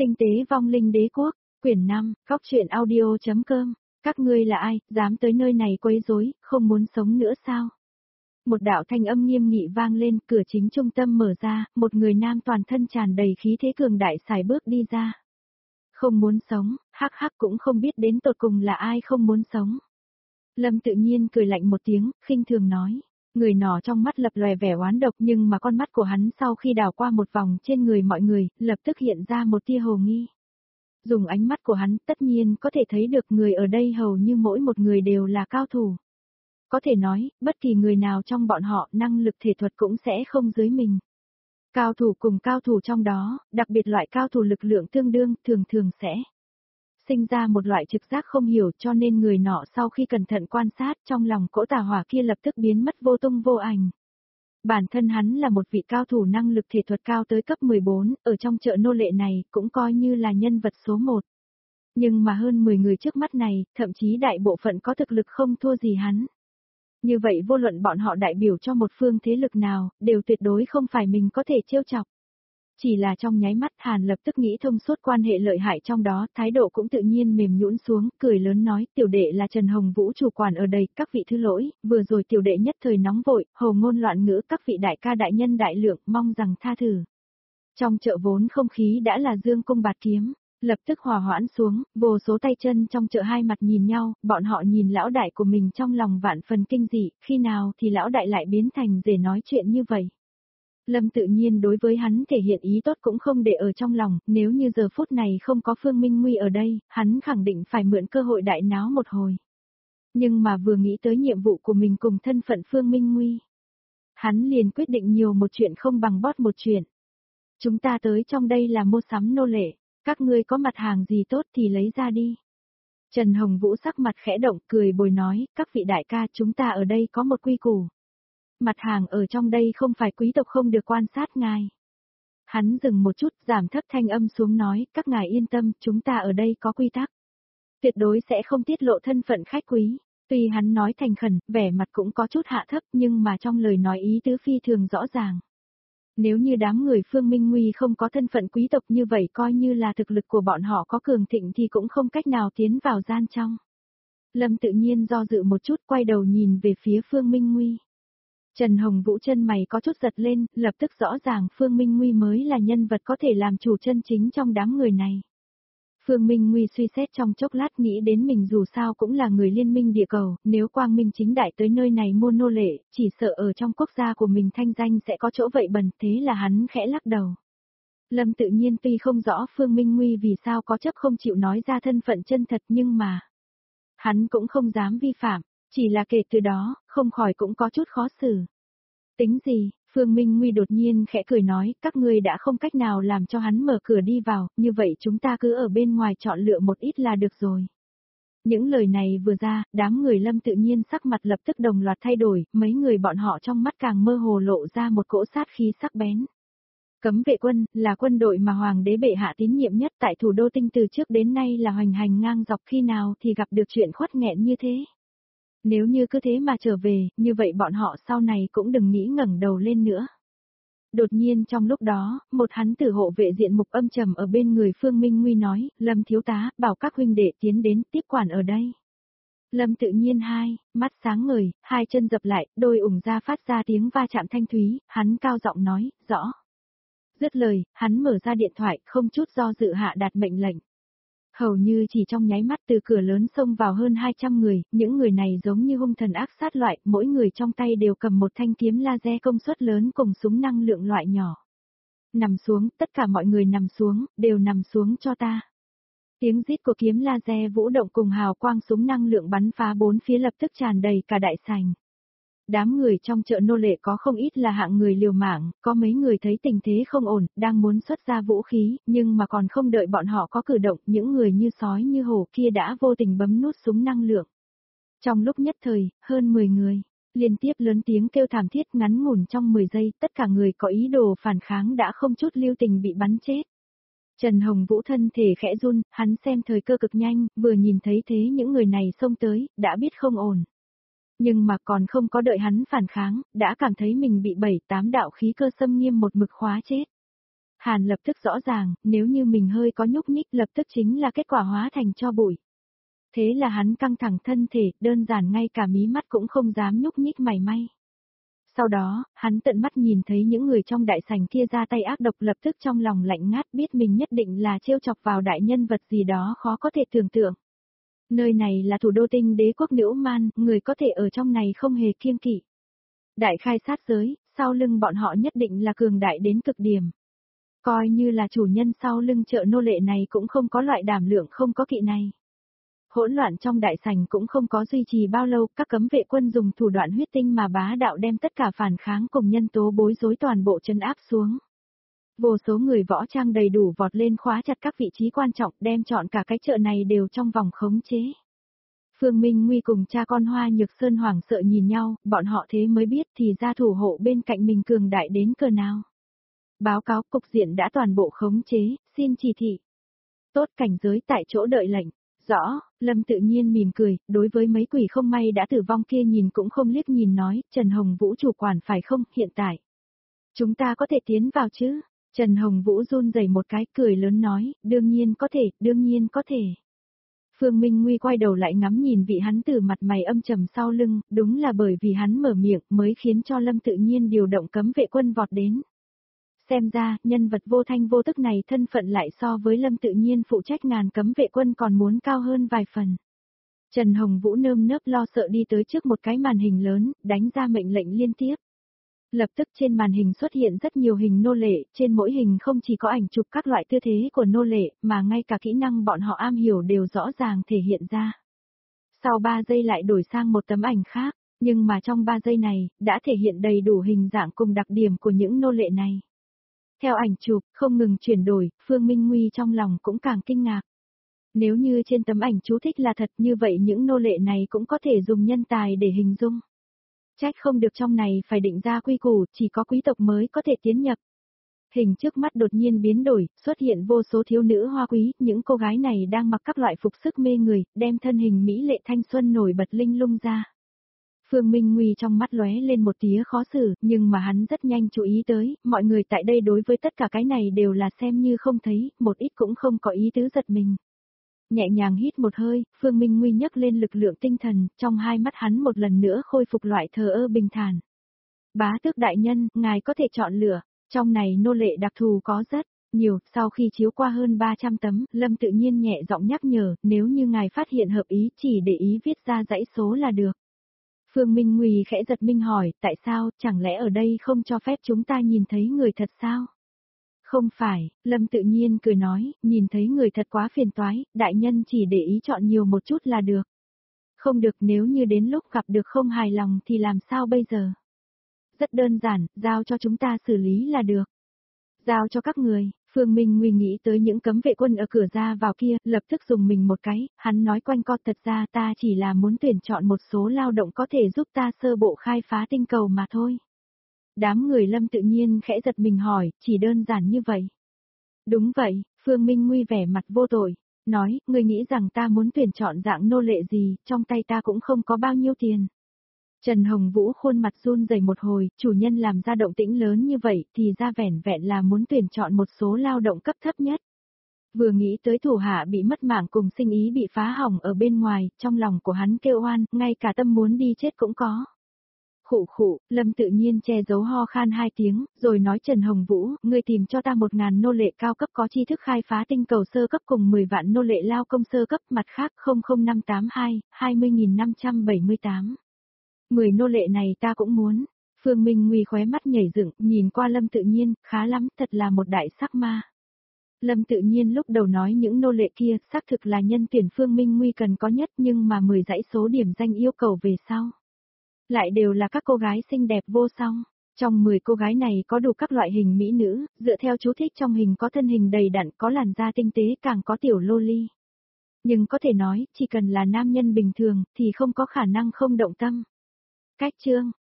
Tinh tế vong linh đế quốc, quyển 5, Cóc truyện audio.com, các ngươi là ai, dám tới nơi này quấy rối, không muốn sống nữa sao? Một đạo thanh âm nghiêm nghị vang lên, cửa chính trung tâm mở ra, một người nam toàn thân tràn đầy khí thế cường đại xài bước đi ra. Không muốn sống, hắc hắc cũng không biết đến tột cùng là ai không muốn sống. Lâm tự nhiên cười lạnh một tiếng, khinh thường nói. Người nọ trong mắt lập lòe vẻ oán độc nhưng mà con mắt của hắn sau khi đảo qua một vòng trên người mọi người, lập tức hiện ra một tia hồ nghi. Dùng ánh mắt của hắn tất nhiên có thể thấy được người ở đây hầu như mỗi một người đều là cao thủ. Có thể nói, bất kỳ người nào trong bọn họ năng lực thể thuật cũng sẽ không dưới mình. Cao thủ cùng cao thủ trong đó, đặc biệt loại cao thủ lực lượng tương đương thường thường sẽ sinh ra một loại trực giác không hiểu cho nên người nọ sau khi cẩn thận quan sát trong lòng cỗ tà hỏa kia lập tức biến mất vô tung vô ảnh. Bản thân hắn là một vị cao thủ năng lực thể thuật cao tới cấp 14, ở trong chợ nô lệ này cũng coi như là nhân vật số 1. Nhưng mà hơn 10 người trước mắt này, thậm chí đại bộ phận có thực lực không thua gì hắn. Như vậy vô luận bọn họ đại biểu cho một phương thế lực nào, đều tuyệt đối không phải mình có thể trêu chọc. Chỉ là trong nháy mắt Hàn lập tức nghĩ thông suốt quan hệ lợi hại trong đó, thái độ cũng tự nhiên mềm nhũn xuống, cười lớn nói, tiểu đệ là Trần Hồng Vũ chủ quản ở đây, các vị thứ lỗi, vừa rồi tiểu đệ nhất thời nóng vội, hồ ngôn loạn ngữ, các vị đại ca đại nhân đại lượng, mong rằng tha thứ. Trong chợ vốn không khí đã là dương cung bạt kiếm, lập tức hòa hoãn xuống, vô số tay chân trong chợ hai mặt nhìn nhau, bọn họ nhìn lão đại của mình trong lòng vạn phần kinh dị, khi nào thì lão đại lại biến thành rể nói chuyện như vậy. Lâm tự nhiên đối với hắn thể hiện ý tốt cũng không để ở trong lòng, nếu như giờ phút này không có Phương Minh Nguy ở đây, hắn khẳng định phải mượn cơ hội đại náo một hồi. Nhưng mà vừa nghĩ tới nhiệm vụ của mình cùng thân phận Phương Minh Nguy, hắn liền quyết định nhiều một chuyện không bằng bót một chuyện. Chúng ta tới trong đây là mua sắm nô lệ, các ngươi có mặt hàng gì tốt thì lấy ra đi. Trần Hồng Vũ sắc mặt khẽ động cười bồi nói, các vị đại ca chúng ta ở đây có một quy củ. Mặt hàng ở trong đây không phải quý tộc không được quan sát ngài. Hắn dừng một chút, giảm thấp thanh âm xuống nói, các ngài yên tâm, chúng ta ở đây có quy tắc. Tuyệt đối sẽ không tiết lộ thân phận khách quý. Tuy hắn nói thành khẩn, vẻ mặt cũng có chút hạ thấp nhưng mà trong lời nói ý tứ phi thường rõ ràng. Nếu như đám người Phương Minh Nguy không có thân phận quý tộc như vậy coi như là thực lực của bọn họ có cường thịnh thì cũng không cách nào tiến vào gian trong. Lâm tự nhiên do dự một chút quay đầu nhìn về phía Phương Minh Nguy. Trần Hồng Vũ chân mày có chút giật lên, lập tức rõ ràng Phương Minh Nguy mới là nhân vật có thể làm chủ chân chính trong đám người này. Phương Minh Nguy suy xét trong chốc lát nghĩ đến mình dù sao cũng là người liên minh địa cầu, nếu quang minh chính đại tới nơi này mua nô lệ, chỉ sợ ở trong quốc gia của mình thanh danh sẽ có chỗ vậy bẩn, thế là hắn khẽ lắc đầu. Lâm tự nhiên tuy không rõ Phương Minh Nguy vì sao có chấp không chịu nói ra thân phận chân thật nhưng mà hắn cũng không dám vi phạm. Chỉ là kể từ đó, không khỏi cũng có chút khó xử. Tính gì, Phương Minh Nguy đột nhiên khẽ cười nói, các ngươi đã không cách nào làm cho hắn mở cửa đi vào, như vậy chúng ta cứ ở bên ngoài chọn lựa một ít là được rồi. Những lời này vừa ra, đám người Lâm tự nhiên sắc mặt lập tức đồng loạt thay đổi, mấy người bọn họ trong mắt càng mơ hồ lộ ra một cỗ sát khí sắc bén. Cấm vệ quân, là quân đội mà Hoàng đế bệ hạ tín nhiệm nhất tại thủ đô Tinh từ trước đến nay là hoành hành ngang dọc khi nào thì gặp được chuyện khuất nghẹn như thế. Nếu như cứ thế mà trở về, như vậy bọn họ sau này cũng đừng nghĩ ngẩng đầu lên nữa. Đột nhiên trong lúc đó, một hắn tử hộ vệ diện mục âm trầm ở bên người Phương Minh Nguy nói, Lâm thiếu tá, bảo các huynh đệ tiến đến tiếp quản ở đây. Lâm tự nhiên mắt sáng ngời, hai chân dập lại, đôi ủng ra phát ra tiếng va chạm thanh thúy, hắn cao giọng nói, rõ. Dứt lời, hắn mở ra điện thoại, không chút do dự hạ đạt mệnh lệnh. Hầu như chỉ trong nháy mắt từ cửa lớn xông vào hơn 200 người, những người này giống như hung thần ác sát loại, mỗi người trong tay đều cầm một thanh kiếm laser công suất lớn cùng súng năng lượng loại nhỏ. Nằm xuống, tất cả mọi người nằm xuống, đều nằm xuống cho ta. Tiếng rít của kiếm laser vũ động cùng hào quang súng năng lượng bắn phá bốn phía lập tức tràn đầy cả đại sảnh. Đám người trong chợ nô lệ có không ít là hạng người liều mạng, có mấy người thấy tình thế không ổn, đang muốn xuất ra vũ khí, nhưng mà còn không đợi bọn họ có cử động, những người như sói như hổ kia đã vô tình bấm nút súng năng lượng. Trong lúc nhất thời, hơn 10 người, liên tiếp lớn tiếng kêu thảm thiết ngắn ngủn trong 10 giây, tất cả người có ý đồ phản kháng đã không chút lưu tình bị bắn chết. Trần Hồng Vũ thân thể khẽ run, hắn xem thời cơ cực nhanh, vừa nhìn thấy thế những người này xông tới, đã biết không ổn. Nhưng mà còn không có đợi hắn phản kháng, đã cảm thấy mình bị 7-8 đạo khí cơ xâm nghiêm một mực khóa chết. Hàn lập tức rõ ràng, nếu như mình hơi có nhúc nhích lập tức chính là kết quả hóa thành tro bụi. Thế là hắn căng thẳng thân thể, đơn giản ngay cả mí mắt cũng không dám nhúc nhích mảy may. Sau đó, hắn tận mắt nhìn thấy những người trong đại sảnh kia ra tay ác độc, lập tức trong lòng lạnh ngát, biết mình nhất định là trêu chọc vào đại nhân vật gì đó khó có thể tưởng tượng. Nơi này là thủ đô Tinh Đế quốc Nữ Man, người có thể ở trong này không hề kiêng kỵ. Đại khai sát giới, sau lưng bọn họ nhất định là cường đại đến cực điểm. Coi như là chủ nhân sau lưng chợ nô lệ này cũng không có loại đảm lượng không có kỵ này. Hỗn loạn trong đại sảnh cũng không có duy trì bao lâu, các cấm vệ quân dùng thủ đoạn huyết tinh mà bá đạo đem tất cả phản kháng cùng nhân tố bối rối toàn bộ trấn áp xuống. Vô số người võ trang đầy đủ vọt lên khóa chặt các vị trí quan trọng, đem chọn cả cái chợ này đều trong vòng khống chế. Phương Minh Nguy cùng cha con Hoa Nhược Sơn hoảng sợ nhìn nhau, bọn họ thế mới biết thì ra thủ hộ bên cạnh mình cường đại đến cỡ nào. Báo cáo cục diện đã toàn bộ khống chế, xin chỉ thị. Tốt, cảnh giới tại chỗ đợi lệnh. Rõ, Lâm tự nhiên mỉm cười, đối với mấy quỷ không may đã tử vong kia nhìn cũng không liếc nhìn nói, Trần Hồng Vũ chủ quản phải không, hiện tại. Chúng ta có thể tiến vào chứ? Trần Hồng Vũ run rẩy một cái, cười lớn nói, đương nhiên có thể, đương nhiên có thể. Phương Minh Nguy quay đầu lại ngắm nhìn vị hắn từ mặt mày âm trầm sau lưng, đúng là bởi vì hắn mở miệng mới khiến cho Lâm tự nhiên điều động cấm vệ quân vọt đến. Xem ra, nhân vật vô thanh vô tức này thân phận lại so với Lâm tự nhiên phụ trách ngàn cấm vệ quân còn muốn cao hơn vài phần. Trần Hồng Vũ nơm nớp lo sợ đi tới trước một cái màn hình lớn, đánh ra mệnh lệnh liên tiếp. Lập tức trên màn hình xuất hiện rất nhiều hình nô lệ, trên mỗi hình không chỉ có ảnh chụp các loại tư thế của nô lệ, mà ngay cả kỹ năng bọn họ am hiểu đều rõ ràng thể hiện ra. Sau 3 giây lại đổi sang một tấm ảnh khác, nhưng mà trong 3 giây này, đã thể hiện đầy đủ hình dạng cùng đặc điểm của những nô lệ này. Theo ảnh chụp, không ngừng chuyển đổi, Phương Minh Nguy trong lòng cũng càng kinh ngạc. Nếu như trên tấm ảnh chú thích là thật như vậy những nô lệ này cũng có thể dùng nhân tài để hình dung. Trách không được trong này phải định ra quy củ, chỉ có quý tộc mới có thể tiến nhập. Hình trước mắt đột nhiên biến đổi, xuất hiện vô số thiếu nữ hoa quý, những cô gái này đang mặc các loại phục sức mê người, đem thân hình mỹ lệ thanh xuân nổi bật linh lung ra. Phương Minh Nguy trong mắt lóe lên một tia khó xử, nhưng mà hắn rất nhanh chú ý tới, mọi người tại đây đối với tất cả cái này đều là xem như không thấy, một ít cũng không có ý tứ giật mình. Nhẹ nhàng hít một hơi, Phương Minh Nguy nhấc lên lực lượng tinh thần, trong hai mắt hắn một lần nữa khôi phục loại thờ ơ bình thản. Bá tước đại nhân, ngài có thể chọn lựa, trong này nô lệ đặc thù có rất nhiều, sau khi chiếu qua hơn 300 tấm, Lâm tự nhiên nhẹ giọng nhắc nhở, nếu như ngài phát hiện hợp ý chỉ để ý viết ra dãy số là được. Phương Minh Nguy khẽ giật mình hỏi, tại sao, chẳng lẽ ở đây không cho phép chúng ta nhìn thấy người thật sao? Không phải, Lâm tự nhiên cười nói, nhìn thấy người thật quá phiền toái, đại nhân chỉ để ý chọn nhiều một chút là được. Không được, nếu như đến lúc gặp được không hài lòng thì làm sao bây giờ? Rất đơn giản, giao cho chúng ta xử lý là được. Giao cho các người, Phương Minh Nguy nghĩ tới những cấm vệ quân ở cửa ra vào kia, lập tức dùng mình một cái, hắn nói quanh co, thật ra ta chỉ là muốn tuyển chọn một số lao động có thể giúp ta sơ bộ khai phá tinh cầu mà thôi. Đám người Lâm tự nhiên khẽ giật mình hỏi, chỉ đơn giản như vậy. Đúng vậy, Phương Minh Nguy vẻ mặt vô tội, nói, ngươi nghĩ rằng ta muốn tuyển chọn dạng nô lệ gì, trong tay ta cũng không có bao nhiêu tiền. Trần Hồng Vũ khuôn mặt run rẩy một hồi, chủ nhân làm ra động tĩnh lớn như vậy thì ra vẻn vẹn là muốn tuyển chọn một số lao động cấp thấp nhất. Vừa nghĩ tới thủ hạ bị mất mạng cùng sinh ý bị phá hỏng ở bên ngoài, trong lòng của hắn kêu oan, ngay cả tâm muốn đi chết cũng có. Khụ khụ, Lâm tự nhiên che giấu ho khan 2 tiếng, rồi nói Trần Hồng Vũ, ngươi tìm cho ta 1000 nô lệ cao cấp có tri thức khai phá tinh cầu sơ cấp cùng 10 vạn nô lệ lao công sơ cấp, mặt khác 00582, 20.578. 10 nô lệ này ta cũng muốn. Phương Minh Nguy khóe mắt nhảy dựng, nhìn qua Lâm tự nhiên, khá lắm, thật là một đại sắc ma. Lâm tự nhiên lúc đầu nói những nô lệ kia, xác thực là nhân tuyển Phương Minh Nguy cần có nhất, nhưng mà 10 dãy số điểm danh yêu cầu về sau. Lại đều là các cô gái xinh đẹp vô song. Trong 10 cô gái này có đủ các loại hình mỹ nữ, dựa theo chú thích trong hình có thân hình đầy đặn, có làn da tinh tế, càng có tiểu loli. Nhưng có thể nói, chỉ cần là nam nhân bình thường, thì không có khả năng không động tâm. Cách chương